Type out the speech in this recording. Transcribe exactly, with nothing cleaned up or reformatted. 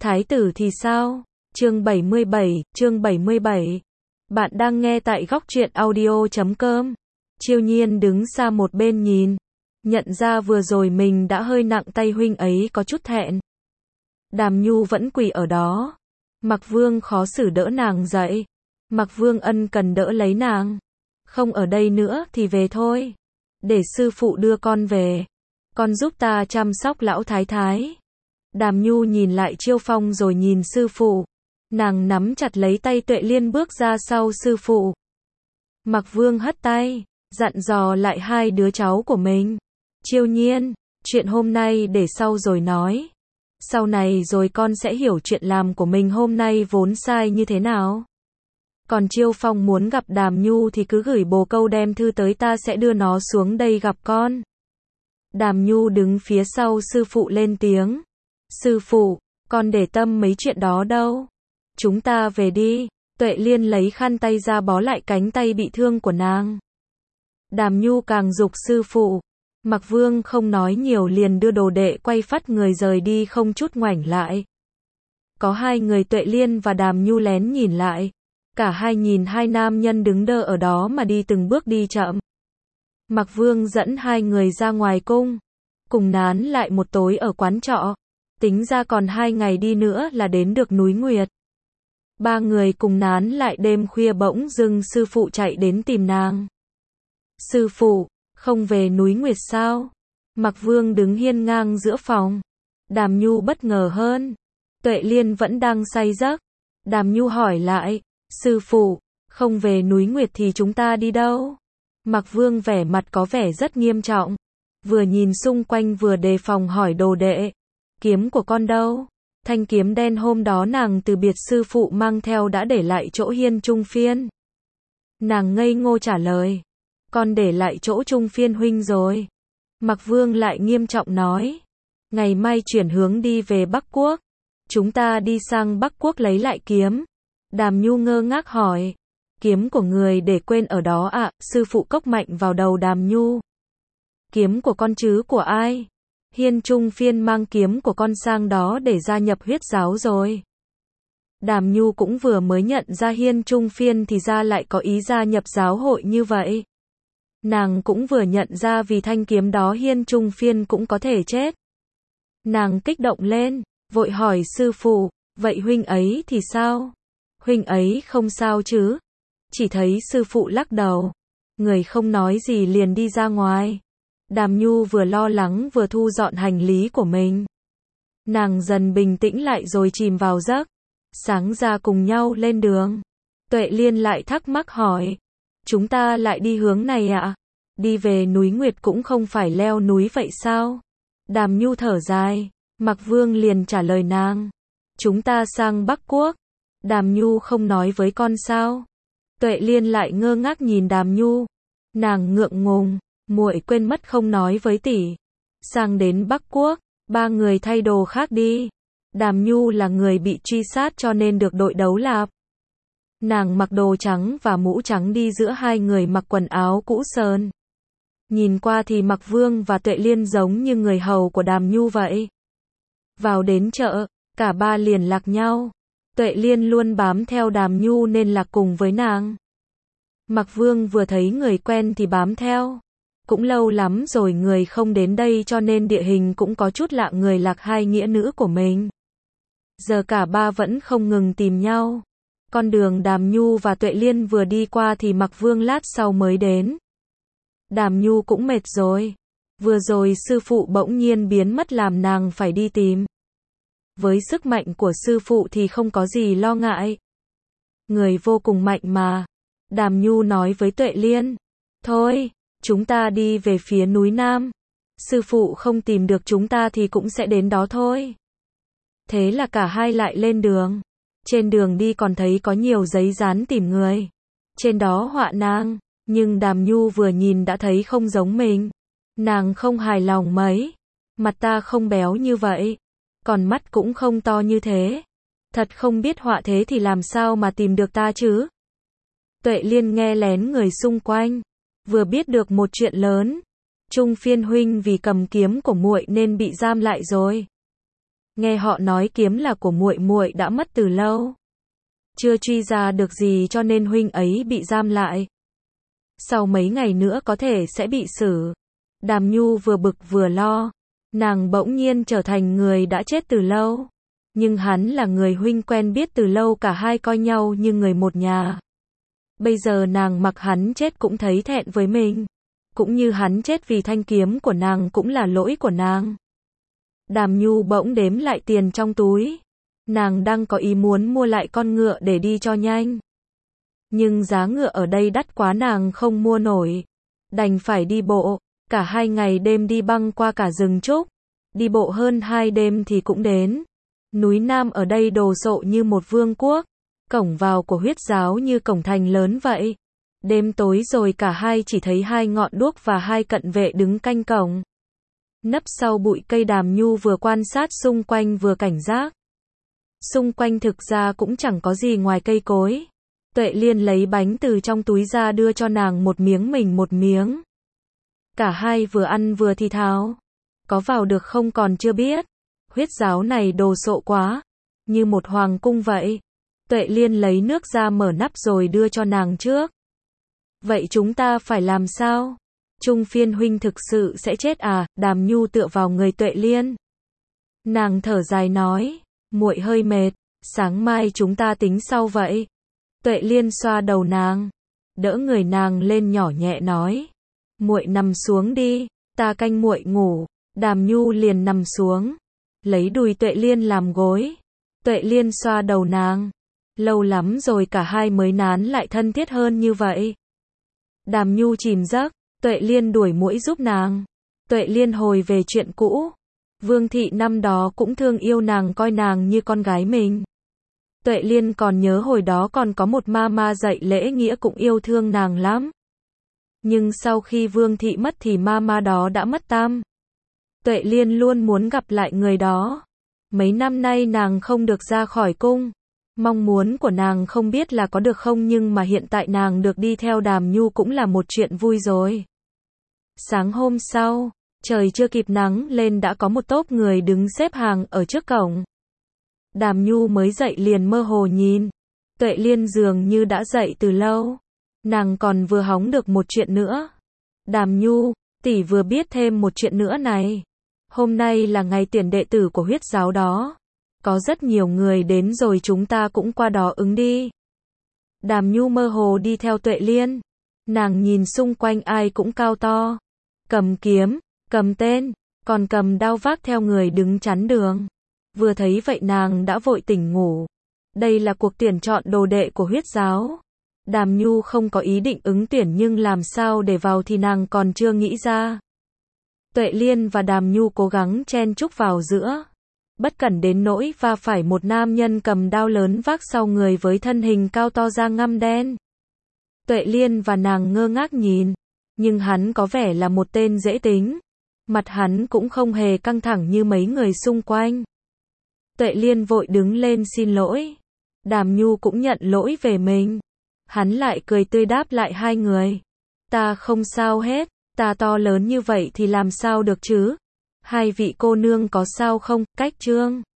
Thái tử thì sao? Chương bảy mươi bảy, chương bảy mươi bảy. Bạn đang nghe tại góc truyện audio chấm com. Chiêu Nhiên đứng xa một bên nhìn, nhận ra vừa rồi mình đã hơi nặng tay, huynh ấy có chút thẹn. Đàm Nhu vẫn quỳ ở đó. Mạc Vương khó xử đỡ nàng dậy. Mạc Vương ân cần đỡ lấy nàng. Không ở đây nữa thì về thôi. Để sư phụ đưa con về. Con giúp ta chăm sóc lão thái thái. Đàm Nhu nhìn lại Chiêu Phong rồi nhìn sư phụ. Nàng nắm chặt lấy tay Tuệ Liên bước ra sau sư phụ. Mạc Vương hất tay, dặn dò lại hai đứa cháu của mình. Chiêu Nhiên, chuyện hôm nay để sau rồi nói. Sau này rồi con sẽ hiểu chuyện làm của mình hôm nay vốn sai như thế nào. Còn Chiêu Phong muốn gặp Đàm Nhu thì cứ gửi bồ câu đem thư tới, ta sẽ đưa nó xuống đây gặp con. Đàm Nhu đứng phía sau sư phụ lên tiếng. Sư phụ, con để tâm mấy chuyện đó đâu. Chúng ta về đi. Tuệ Liên lấy khăn tay ra bó lại cánh tay bị thương của nàng. Đàm Nhu càng giục sư phụ. Mạc Vương không nói nhiều liền đưa đồ đệ quay phắt người rời đi không chút ngoảnh lại. Có hai người Tuệ Liên và Đàm Nhu lén nhìn lại. Cả hai nhìn hai nam nhân đứng đơ ở đó mà đi từng bước đi chậm. Mạc Vương dẫn hai người ra ngoài cung. Cùng nán lại một tối ở quán trọ. Tính ra còn hai ngày đi nữa là đến được núi Nguyệt. Ba người cùng nán lại đêm khuya bỗng dưng sư phụ chạy đến tìm nàng. Sư phụ, không về núi Nguyệt sao? Mạc Vương đứng hiên ngang giữa phòng. Đàm Nhu bất ngờ hơn. Tuệ Liên vẫn đang say giấc. Đàm Nhu hỏi lại, sư phụ, không về núi Nguyệt thì chúng ta đi đâu? Mạc Vương vẻ mặt có vẻ rất nghiêm trọng. Vừa nhìn xung quanh vừa đề phòng hỏi đồ đệ. Kiếm của con đâu? Thanh kiếm đen hôm đó nàng từ biệt sư phụ mang theo đã để lại chỗ Hiên Trung Phiên. Nàng ngây ngô trả lời. Con để lại chỗ Trung Phiên huynh rồi. Mạc Vương lại nghiêm trọng nói. Ngày mai chuyển hướng đi về Bắc Quốc. Chúng ta đi sang Bắc Quốc lấy lại kiếm. Đàm Nhu ngơ ngác hỏi. Kiếm của người để quên ở đó ạ? À? Sư phụ cốc mạnh vào đầu Đàm Nhu. Kiếm của con chứ của ai? Hiên Trung Phiên mang kiếm của con sang đó để gia nhập huyết giáo rồi. Đàm Nhu cũng vừa mới nhận ra Hiên Trung Phiên thì ra lại có ý gia nhập giáo hội như vậy. Nàng cũng vừa nhận ra vì thanh kiếm đó Hiên Trung Phiên cũng có thể chết. Nàng kích động lên, vội hỏi sư phụ, vậy huynh ấy thì sao? Huynh ấy không sao chứ? Chỉ thấy sư phụ lắc đầu. Người không nói gì liền đi ra ngoài. Đàm Nhu vừa lo lắng vừa thu dọn hành lý của mình. Nàng dần bình tĩnh lại rồi chìm vào giấc. Sáng ra cùng nhau lên đường. Tuệ Liên lại thắc mắc hỏi. Chúng ta lại đi hướng này ạ? À? Đi về núi Nguyệt cũng không phải leo núi vậy sao? Đàm Nhu thở dài. Mạc Vương liền trả lời nàng. Chúng ta sang Bắc Quốc. Đàm Nhu không nói với con sao? Tuệ Liên lại ngơ ngác nhìn Đàm Nhu. Nàng ngượng ngùng. Muội quên mất không nói với tỷ. Sang đến Bắc Quốc, ba người thay đồ khác đi. Đàm Nhu là người bị truy sát cho nên được đội đấu lạp. Nàng mặc đồ trắng và mũ trắng đi giữa hai người mặc quần áo cũ sờn. Nhìn qua thì Mạc Vương và Tuệ Liên giống như người hầu của Đàm Nhu vậy. Vào đến chợ, cả ba liền lạc nhau. Tuệ Liên luôn bám theo Đàm Nhu nên lạc cùng với nàng. Mạc Vương vừa thấy người quen thì bám theo. Cũng lâu lắm rồi người không đến đây cho nên địa hình cũng có chút lạ, người lạc hai nghĩa nữ của mình. Giờ cả ba vẫn không ngừng tìm nhau. Con đường Đàm Nhu và Tuệ Liên vừa đi qua thì Mạc Vương lát sau mới đến. Đàm Nhu cũng mệt rồi. Vừa rồi sư phụ bỗng nhiên biến mất làm nàng phải đi tìm. Với sức mạnh của sư phụ thì không có gì lo ngại. Người vô cùng mạnh mà. Đàm Nhu nói với Tuệ Liên. Thôi, chúng ta đi về phía núi Nam. Sư phụ không tìm được chúng ta thì cũng sẽ đến đó thôi. Thế là cả hai lại lên đường. Trên đường đi còn thấy có nhiều giấy dán tìm người. Trên đó họa nàng. Nhưng Đàm Nhu vừa nhìn đã thấy không giống mình. Nàng không hài lòng mấy. Mặt ta không béo như vậy. Còn mắt cũng không to như thế. Thật không biết họa thế thì làm sao mà tìm được ta chứ? Tuệ Liên nghe lén người xung quanh. Vừa biết được một chuyện lớn. Trung Phiên huynh vì cầm kiếm của muội nên bị giam lại rồi. Nghe họ nói kiếm là của muội muội đã mất từ lâu. Chưa truy ra được gì cho nên huynh ấy bị giam lại. Sau mấy ngày nữa có thể sẽ bị xử. Đàm Nhu vừa bực vừa lo. Nàng bỗng nhiên trở thành người đã chết từ lâu. Nhưng hắn là người huynh quen biết từ lâu, cả hai coi nhau như người một nhà. Bây giờ nàng mặc hắn chết cũng thấy thẹn với mình. Cũng như hắn chết vì thanh kiếm của nàng cũng là lỗi của nàng. Đàm Nhu bỗng đếm lại tiền trong túi. Nàng đang có ý muốn mua lại con ngựa để đi cho nhanh. Nhưng giá ngựa ở đây đắt quá, nàng không mua nổi. Đành phải đi bộ. Cả hai ngày đêm đi băng qua cả rừng trúc. Đi bộ hơn hai đêm thì cũng đến. Núi Nam ở đây đồ sộ như một vương quốc. Cổng vào của Huyết giáo như cổng thành lớn vậy. Đêm tối rồi cả hai chỉ thấy hai ngọn đuốc và hai cận vệ đứng canh cổng. Nấp sau bụi cây, Đàm Nhu vừa quan sát xung quanh vừa cảnh giác. Xung quanh thực ra cũng chẳng có gì ngoài cây cối. Tuệ Liên lấy bánh từ trong túi ra đưa cho nàng một miếng, mình một miếng. Cả hai vừa ăn vừa thì thào. Có vào được không còn chưa biết. Huyết giáo này đồ sộ quá. Như một hoàng cung vậy. Tuệ Liên lấy nước ra mở nắp rồi đưa cho nàng trước. Vậy chúng ta phải làm sao? Trung Phiên huynh thực sự sẽ chết à? Đàm Nhu tựa vào người Tuệ Liên. Nàng thở dài nói. Muội hơi mệt. Sáng mai chúng ta tính sau vậy. Tuệ Liên xoa đầu nàng. Đỡ người nàng lên nhỏ nhẹ nói. Muội nằm xuống đi. Ta canh muội ngủ. Đàm Nhu liền nằm xuống. Lấy đùi Tuệ Liên làm gối. Tuệ Liên xoa đầu nàng. Lâu lắm rồi cả hai mới nán lại thân thiết hơn như vậy. Đàm Nhu chìm giấc. Tuệ Liên đuổi muỗi giúp nàng. Tuệ Liên hồi về chuyện cũ. Vương thị năm đó cũng thương yêu nàng, coi nàng như con gái mình. Tuệ Liên còn nhớ hồi đó còn có một ma ma dạy lễ nghĩa cũng yêu thương nàng lắm. Nhưng sau khi Vương thị mất thì ma ma đó đã mất tăm. Tuệ Liên luôn muốn gặp lại người đó. Mấy năm nay nàng không được ra khỏi cung. Mong muốn của nàng không biết là có được không, nhưng mà hiện tại nàng được đi theo Đàm Nhu cũng là một chuyện vui rồi. Sáng hôm sau, trời chưa kịp nắng lên đã có một tốp người đứng xếp hàng ở trước cổng. Đàm Nhu mới dậy liền mơ hồ nhìn. Tuệ Liên dường như đã dậy từ lâu. Nàng còn vừa hóng được một chuyện nữa. Đàm Nhu, tỷ vừa biết thêm một chuyện nữa này. Hôm nay là ngày tiễn đệ tử của Huyết giáo đó. Có rất nhiều người đến rồi, chúng ta cũng qua đó ứng đi. Đàm Nhu mơ hồ đi theo Tuệ Liên. Nàng nhìn xung quanh ai cũng cao to. Cầm kiếm, cầm tên, còn cầm đao vác theo người đứng chắn đường. Vừa thấy vậy nàng đã vội tỉnh ngủ. Đây là cuộc tuyển chọn đồ đệ của Huyết giáo. Đàm Nhu không có ý định ứng tuyển, nhưng làm sao để vào thì nàng còn chưa nghĩ ra. Tuệ Liên và Đàm Nhu cố gắng chen chúc vào giữa. Bất cẩn đến nỗi va phải một nam nhân cầm đao lớn vác sau người với thân hình cao to da ngăm đen. Tuệ Liên và nàng ngơ ngác nhìn. Nhưng hắn có vẻ là một tên dễ tính. Mặt hắn cũng không hề căng thẳng như mấy người xung quanh. Tuệ Liên vội đứng lên xin lỗi. Đàm Nhu cũng nhận lỗi về mình. Hắn lại cười tươi đáp lại hai người. Ta không sao hết. Ta to lớn như vậy thì làm sao được chứ? Hai vị cô nương có sao không? Cách Trương